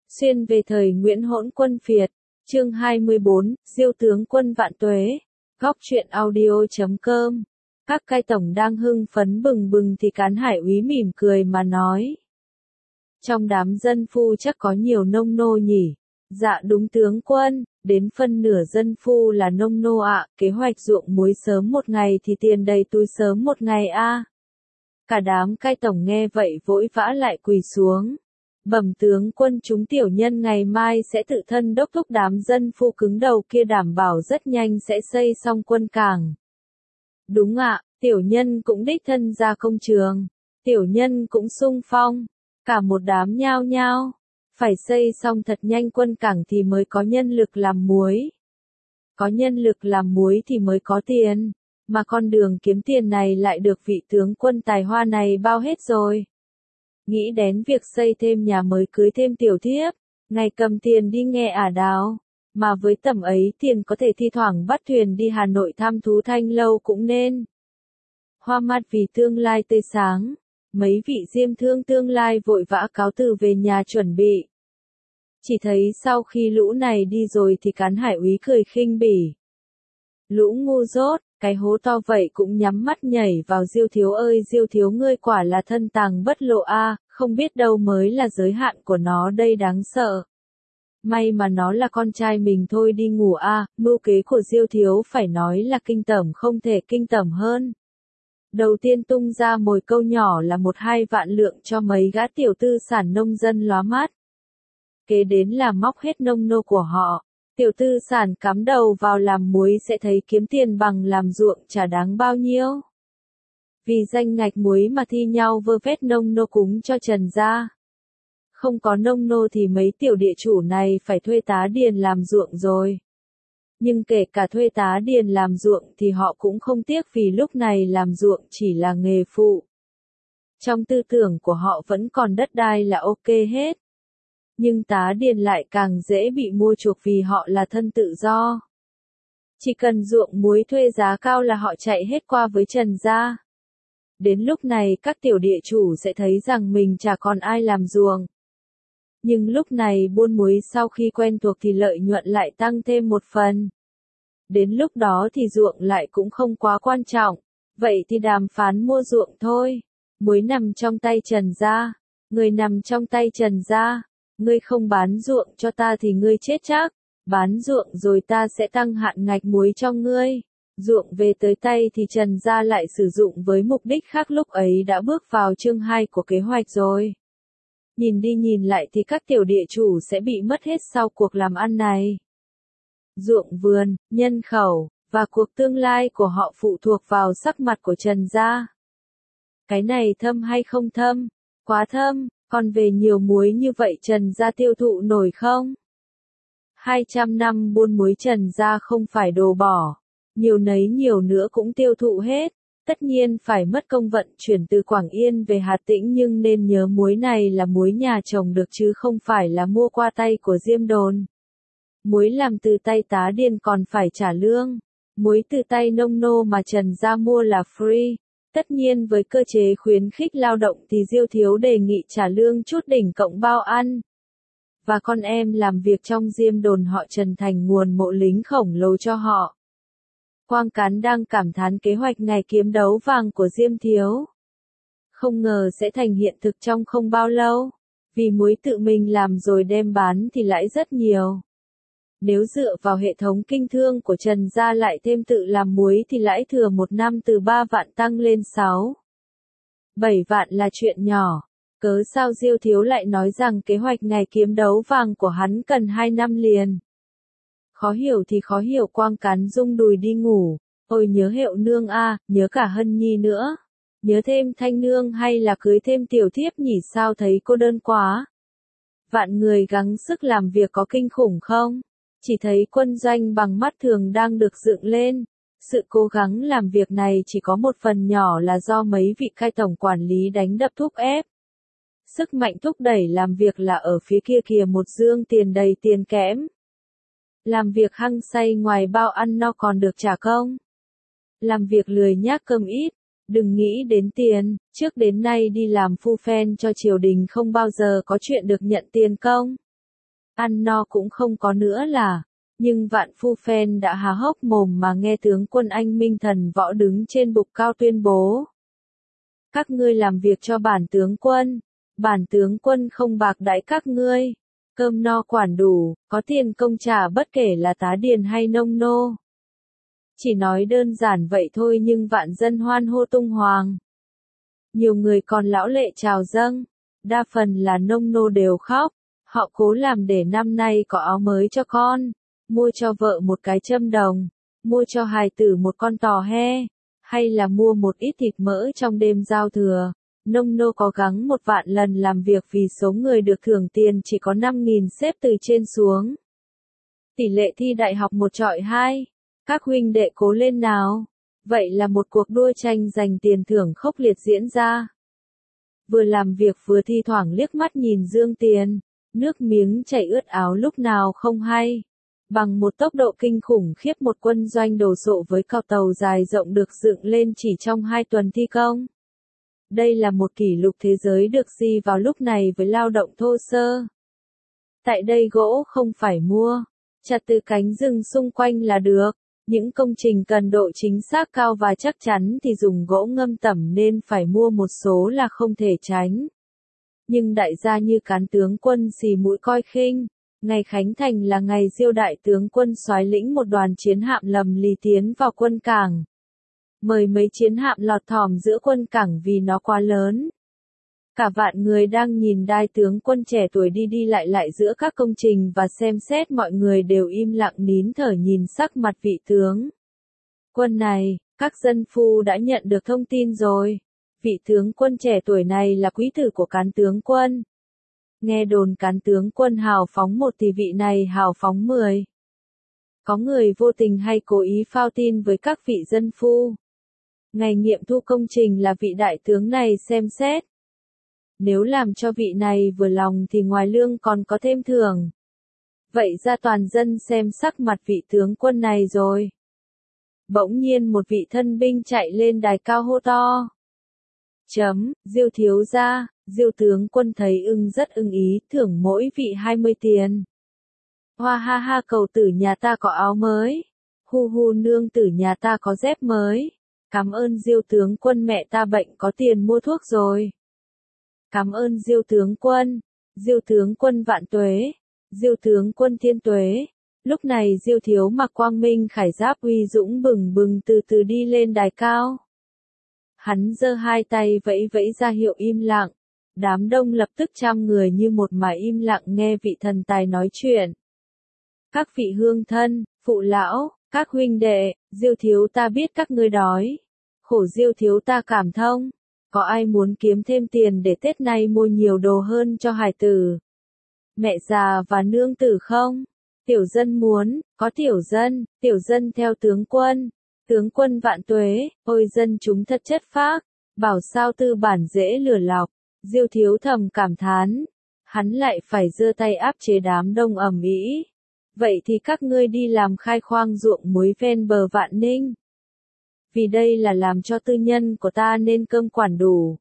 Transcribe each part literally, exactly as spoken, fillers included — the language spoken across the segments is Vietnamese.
Xuyên về thời Nguyễn Hỗn Quân Phiệt, chương hai mươi bốn, Diêu tướng quân vạn tuế. Góc truyện audio chấm com. Các cai tổng đang hưng phấn bừng bừng thì Cán Hải úy mỉm cười mà nói. Trong đám dân phu chắc có nhiều nông nô nhỉ? Dạ đúng tướng quân, đến phân nửa dân phu là nông nô ạ, kế hoạch ruộng muối sớm một ngày thì tiền đầy túi sớm một ngày a. Cả đám cai tổng nghe vậy vội vã lại quỳ xuống. Bẩm tướng quân, chúng tiểu nhân ngày mai sẽ tự thân đốc thúc đám dân phu cứng đầu kia đảm bảo rất nhanh sẽ xây xong quân cảng. Đúng ạ, tiểu nhân cũng đích thân ra công trường, tiểu nhân cũng sung phong, cả một đám nhao nhao. Phải xây xong thật nhanh quân cảng thì mới có nhân lực làm muối. Có nhân lực làm muối thì mới có tiền, mà con đường kiếm tiền này lại được vị tướng quân tài hoa này bao hết rồi. Nghĩ đến việc xây thêm nhà mới cưới thêm tiểu thiếp, ngày cầm tiền đi nghe ả đào, mà với tầm ấy tiền có thể thi thoảng bắt thuyền đi Hà Nội thăm thú Thanh Lâu cũng nên. Hoa mắt vì tương lai tươi sáng, mấy vị diêm thương tương lai vội vã cáo từ về nhà chuẩn bị. Chỉ thấy sau khi lũ này đi rồi thì Cán Hải úy cười khinh bỉ. Lũ ngu dốt, cái hố to vậy cũng nhắm mắt nhảy vào. Diêu thiếu ơi Diêu thiếu, ngươi quả là thân tàng bất lộ a, không biết đâu mới là giới hạn của nó đây, đáng sợ. May mà nó là con trai mình thôi, đi ngủ a. Mưu kế của Diêu thiếu phải nói là kinh tởm không thể kinh tởm hơn. Đầu tiên tung ra mồi câu nhỏ là một hai vạn lượng cho mấy gã tiểu tư sản nông dân lóa mắt. Kế đến là móc hết nông nô của họ. Tiểu tư sản cắm đầu vào làm muối sẽ thấy kiếm tiền bằng làm ruộng chả đáng bao nhiêu. Vì danh ngạch muối mà thi nhau vơ vét nông nô cúng cho Trần gia. Không có nông nô thì mấy tiểu địa chủ này phải thuê tá điền làm ruộng rồi. Nhưng kể cả thuê tá điền làm ruộng thì họ cũng không tiếc, vì lúc này làm ruộng chỉ là nghề phụ. Trong tư tưởng của họ vẫn còn đất đai là ok hết. Nhưng tá điền lại càng dễ bị mua chuộc vì họ là thân tự do. Chỉ cần ruộng muối thuê giá cao là họ chạy hết qua với Trần gia. Đến lúc này các tiểu địa chủ sẽ thấy rằng mình chả còn ai làm ruộng. Nhưng lúc này buôn muối sau khi quen thuộc thì lợi nhuận lại tăng thêm một phần. Đến lúc đó thì ruộng lại cũng không quá quan trọng. Vậy thì đàm phán mua ruộng thôi. Muối nằm trong tay Trần gia. Người nằm trong tay Trần gia. Ngươi không bán ruộng cho ta thì ngươi chết chắc, bán ruộng rồi ta sẽ tăng hạn ngạch muối cho ngươi. Ruộng về tới tay thì Trần gia lại sử dụng với mục đích khác, lúc ấy đã bước vào chương hai của kế hoạch rồi. Nhìn đi nhìn lại thì các tiểu địa chủ sẽ bị mất hết sau cuộc làm ăn này. Ruộng vườn, nhân khẩu, và cuộc tương lai của họ phụ thuộc vào sắc mặt của Trần gia. Cái này thâm hay không thâm? Quá thâm. Còn về nhiều muối như vậy Trần gia tiêu thụ nổi không? hai trăm năm buôn muối Trần gia không phải đồ bỏ. Nhiều nấy nhiều nữa cũng tiêu thụ hết. Tất nhiên phải mất công vận chuyển từ Quảng Yên về Hà Tĩnh, nhưng nên nhớ muối này là muối nhà trồng được chứ không phải là mua qua tay của Diêm Đồn. Muối làm từ tay tá điền còn phải trả lương. Muối từ tay nông nô mà Trần gia mua là free. Tất nhiên với cơ chế khuyến khích lao động thì Diêu thiếu đề nghị trả lương chút đỉnh cộng bao ăn. Và con em làm việc trong Diêm Đồn họ Trần thành nguồn mộ lính khổng lồ cho họ. Quang Cán đang cảm thán kế hoạch ngày kiếm đấu vàng của Diêm thiếu. Không ngờ sẽ thành hiện thực trong không bao lâu. Vì muối tự mình làm rồi đem bán thì lãi rất nhiều. Nếu dựa vào hệ thống kinh thương của Trần gia lại thêm tự làm muối thì lãi thừa một năm từ ba vạn tăng lên sáu, bảy vạn là chuyện nhỏ. Cớ sao Diêu thiếu lại nói rằng kế hoạch ngày kiếm đấu vàng của hắn cần hai năm liền? Khó hiểu thì khó hiểu. Quang Cán rung đùi đi ngủ. Ôi nhớ Hiệu nương a, nhớ cả Hân nhi nữa. Nhớ thêm Thanh nương hay là cưới thêm tiểu thiếp nhỉ, sao thấy cô đơn quá. Vạn người gắng sức làm việc có kinh khủng không? Chỉ thấy quân doanh bằng mắt thường đang được dựng lên. Sự cố gắng làm việc này chỉ có một phần nhỏ là do mấy vị cai tổng quản lý đánh đập thúc ép. Sức mạnh thúc đẩy làm việc là ở phía kia kìa, một dương tiền đầy tiền kẽm. Làm việc hăng say ngoài bao ăn no còn được trả công. Làm việc lười nhác cơm ít. Đừng nghĩ đến tiền, trước đến nay đi làm phu phen cho triều đình không bao giờ có chuyện được nhận tiền công. ăn no cũng không có nữa là, nhưng vạn phu phen đã há hốc mồm mà nghe tướng quân anh minh thần võ đứng trên bục cao tuyên bố. Các ngươi làm việc cho bản tướng quân, bản tướng quân không bạc đãi các ngươi, cơm no quản đủ, có tiền công trả bất kể là tá điền hay nông nô. Chỉ nói đơn giản vậy thôi nhưng vạn dân hoan hô tung hoàng. Nhiều người còn lão lệ trào dâng, đa phần là nông nô đều khóc, họ cố làm để năm nay có áo mới cho con, mua cho vợ một cái châm đồng, mua cho hài tử một con tò he, hay là mua một ít thịt mỡ trong đêm giao thừa. Nông nô có gắng một vạn lần làm việc vì số người được thưởng tiền chỉ có năm nghìn xếp từ trên xuống. Tỷ lệ thi đại học một chọi hai. Các huynh đệ cố lên nào. Vậy là một cuộc đua tranh giành tiền thưởng khốc liệt diễn ra. Vừa làm việc vừa thi thoảng liếc mắt nhìn dương tiền, nước miếng chảy ướt áo lúc nào không hay. Bằng một tốc độ kinh khủng khiếp một quân doanh đồ sộ với cọc tàu dài rộng được dựng lên chỉ trong hai tuần thi công. Đây là một kỷ lục thế giới được ghi vào lúc này với lao động thô sơ. Tại đây gỗ không phải mua, chặt từ cánh rừng xung quanh là được. Những công trình cần độ chính xác cao và chắc chắn thì dùng gỗ ngâm tẩm nên phải mua một số là không thể tránh. Nhưng đại gia như cán tướng quân xì mũi coi khinh, ngày Khánh Thành là ngày Diêu đại tướng quân soái lĩnh một đoàn chiến hạm lầm lì tiến vào quân cảng. Mời mấy chiến hạm lọt thỏm giữa quân cảng vì nó quá lớn. Cả vạn người đang nhìn đai tướng quân trẻ tuổi đi đi lại lại giữa các công trình và xem xét mọi người đều im lặng nín thở nhìn sắc mặt vị tướng quân này, các dân phu đã nhận được thông tin rồi. Vị tướng quân trẻ tuổi này là quý tử của cán tướng quân. Nghe đồn cán tướng quân hào phóng một thì vị này hào phóng mười. Có người vô tình hay cố ý phao tin với các vị dân phu. Ngày nghiệm thu công trình là vị đại tướng này xem xét. Nếu làm cho vị này vừa lòng thì ngoài lương còn có thêm thưởng. Vậy ra toàn dân xem sắc mặt vị tướng quân này rồi. Bỗng nhiên một vị thân binh chạy lên đài cao hô to. Chấm, Diêu thiếu gia, Diêu tướng quân thấy ưng rất ưng ý, thưởng mỗi vị hai mươi tiền. Hoa ha ha cầu tử nhà ta có áo mới. Hu hu nương tử nhà ta có dép mới. Cảm ơn Diêu tướng quân mẹ ta bệnh có tiền mua thuốc rồi. Cảm ơn Diêu tướng quân, Diêu tướng quân vạn tuế, Diêu tướng quân thiên tuế. Lúc này Diêu thiếu mặc quang minh khải giáp uy dũng bừng bừng từ từ đi lên đài cao. Hắn giơ hai tay vẫy vẫy ra hiệu im lặng. Đám đông lập tức trăm người như một mà im lặng nghe vị thần tài nói chuyện. Các vị hương thân, phụ lão, các huynh đệ, Diêu thiếu ta biết các ngươi đói. Khổ Diêu thiếu ta cảm thông. Có ai muốn kiếm thêm tiền để Tết nay mua nhiều đồ hơn cho hài tử? Mẹ già và nương tử không? Tiểu dân muốn, có tiểu dân, tiểu dân theo tướng quân. Tướng quân vạn tuế, ôi dân chúng thật chất phác, bảo sao tư bản dễ lừa lọc. Diêu thiếu thầm cảm thán. Hắn lại phải giơ tay áp chế đám đông ầm ĩ. Vậy thì các ngươi đi làm khai khoang ruộng muối ven bờ Vạn Ninh. Vì đây là làm cho tư nhân của ta nên cơm quản đủ.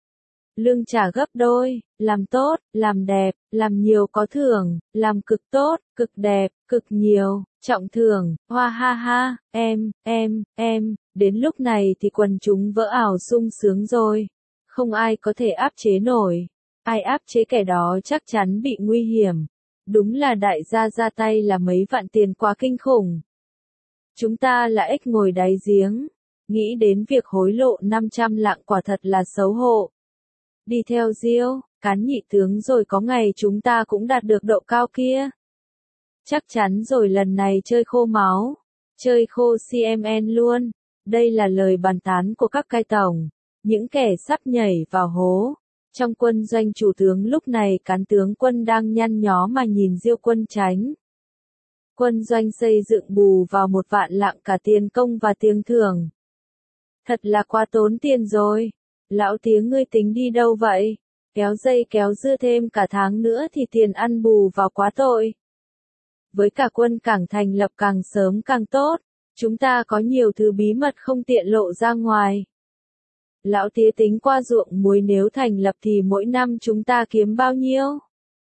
Lương trả gấp đôi, làm tốt, làm đẹp, làm nhiều có thưởng, làm cực tốt, cực đẹp, cực nhiều, trọng thưởng, hoa ha ha, em, em, em, đến lúc này thì quần chúng vỡ ảo sung sướng rồi. Không ai có thể áp chế nổi. Ai áp chế kẻ đó chắc chắn bị nguy hiểm. Đúng là đại gia ra tay là mấy vạn tiền quá kinh khủng. Chúng ta là ếch ngồi đáy giếng. Nghĩ đến việc hối lộ năm trăm lạng quả thật là xấu hổ. Đi theo Diêu, cán nhị tướng rồi có ngày chúng ta cũng đạt được độ cao kia. Chắc chắn rồi lần này chơi khô máu. Chơi khô xê em en luôn. Đây là lời bàn tán của các cai tổng. Những kẻ sắp nhảy vào hố. Trong quân doanh chủ tướng lúc này cán tướng quân đang nhăn nhó mà nhìn Diêu quân tránh. Quân doanh xây dựng bù vào một vạn lạng cả tiền công và tiền thưởng. Thật là quá tốn tiền rồi. Lão tiếng ngươi tính đi đâu vậy? Kéo dây kéo dưa thêm cả tháng nữa thì tiền ăn bù vào quá tội. Với cả quân cảng thành lập càng sớm càng tốt. Chúng ta có nhiều thứ bí mật không tiện lộ ra ngoài. Lão tía tính qua ruộng muối nếu thành lập thì mỗi năm chúng ta kiếm bao nhiêu?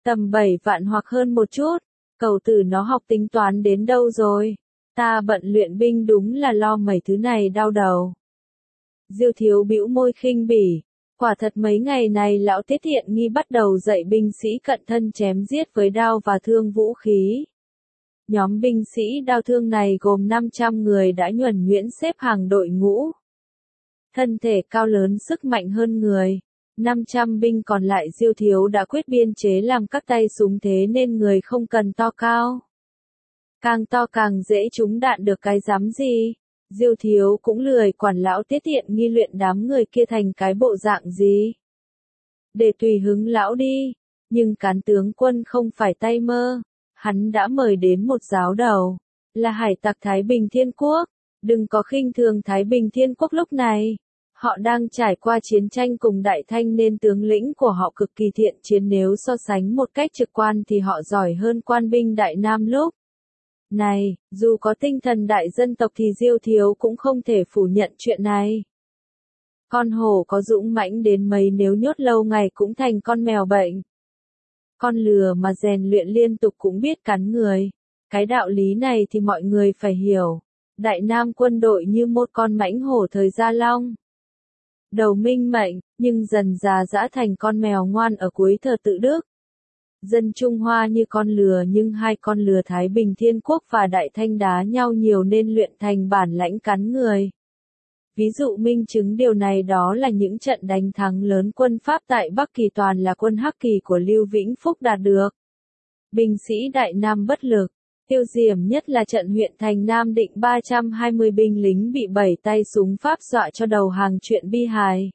Tầm bảy vạn hoặc hơn một chút. Cầu tử nó học tính toán đến đâu rồi? Ta bận luyện binh đúng là lo mấy thứ này đau đầu. Diêu Thiếu bĩu môi khinh bỉ. Quả thật mấy ngày này lão Tiết Thiện Nghi bắt đầu dạy binh sĩ cận thân chém giết với đao và thương vũ khí. Nhóm binh sĩ đao thương này gồm năm trăm người đã nhuần nhuyễn xếp hàng đội ngũ. Thân thể cao lớn sức mạnh hơn người. năm trăm binh còn lại Diêu Thiếu đã quyết biên chế làm các tay súng thế nên người không cần to cao. Càng to càng dễ trúng đạn được cái dám gì. Diêu Thiếu cũng lười quản lão Tiết Thiện Nghi luyện đám người kia thành cái bộ dạng gì. Để tùy hứng lão đi. Nhưng cán tướng quân không phải tay mơ. Hắn đã mời đến một giáo đầu. Là hải tặc Thái Bình Thiên Quốc. Đừng có khinh thường Thái Bình Thiên Quốc lúc này. Họ đang trải qua chiến tranh cùng Đại Thanh nên tướng lĩnh của họ cực kỳ thiện chiến, nếu so sánh một cách trực quan thì họ giỏi hơn quan binh Đại Nam lúc này. Dù có tinh thần đại dân tộc thì Diêu Thiếu cũng không thể phủ nhận chuyện này. Con hổ có dũng mãnh đến mấy nếu nhốt lâu ngày cũng thành con mèo bệnh. Con lừa mà rèn luyện liên tục cũng biết cắn người. Cái đạo lý này thì mọi người phải hiểu. Đại Nam quân đội như một con mãnh hổ thời Gia Long. Đầu minh mệnh, nhưng dần già dã thành con mèo ngoan ở cuối thờ tự Đức. Dân Trung Hoa như con lừa, nhưng hai con lừa Thái Bình Thiên Quốc và Đại Thanh đá nhau nhiều nên luyện thành bản lãnh cắn người. Ví dụ minh chứng điều này đó là những trận đánh thắng lớn quân Pháp tại Bắc Kỳ toàn là quân Hắc Kỳ của Lưu Vĩnh Phúc đạt được. Binh sĩ Đại Nam bất lực. Tiêu diệm nhất là trận huyện thành Nam Định, ba trăm hai mươi binh lính bị bảy tay súng Pháp dọa cho đầu hàng, chuyện bi hài.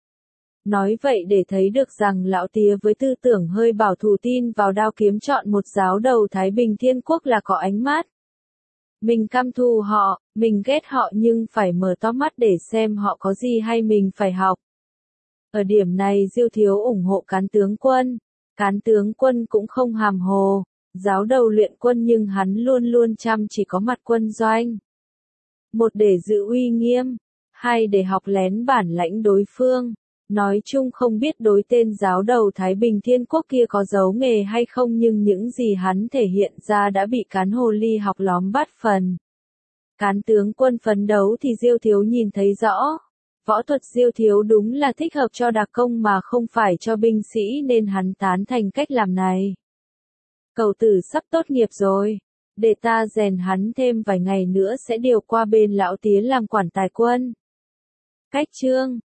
Nói vậy để thấy được rằng lão Tía với tư tưởng hơi bảo thủ tin vào đao kiếm chọn một giáo đầu Thái Bình Thiên Quốc là có ánh mắt. Mình căm thù họ, mình ghét họ nhưng phải mở to mắt để xem họ có gì hay mình phải học. Ở điểm này Diêu Thiếu ủng hộ cán tướng quân. Cán tướng quân cũng không hàm hồ. Giáo đầu luyện quân nhưng hắn luôn luôn chăm chỉ có mặt quân doanh. Một để giữ uy nghiêm. Hai để học lén bản lãnh đối phương. Nói chung không biết đối tên giáo đầu Thái Bình Thiên Quốc kia có giấu nghề hay không, nhưng những gì hắn thể hiện ra đã bị cán hồ ly học lóm bát phần. Cán tướng quân phấn đấu thì Diêu Thiếu nhìn thấy rõ. Võ thuật Diêu Thiếu đúng là thích hợp cho đặc công mà không phải cho binh sĩ nên hắn tán thành cách làm này. Cầu tử sắp tốt nghiệp rồi. Để ta rèn hắn thêm vài ngày nữa sẽ điều qua bên lão Tía làm quản tài quân. Cách chương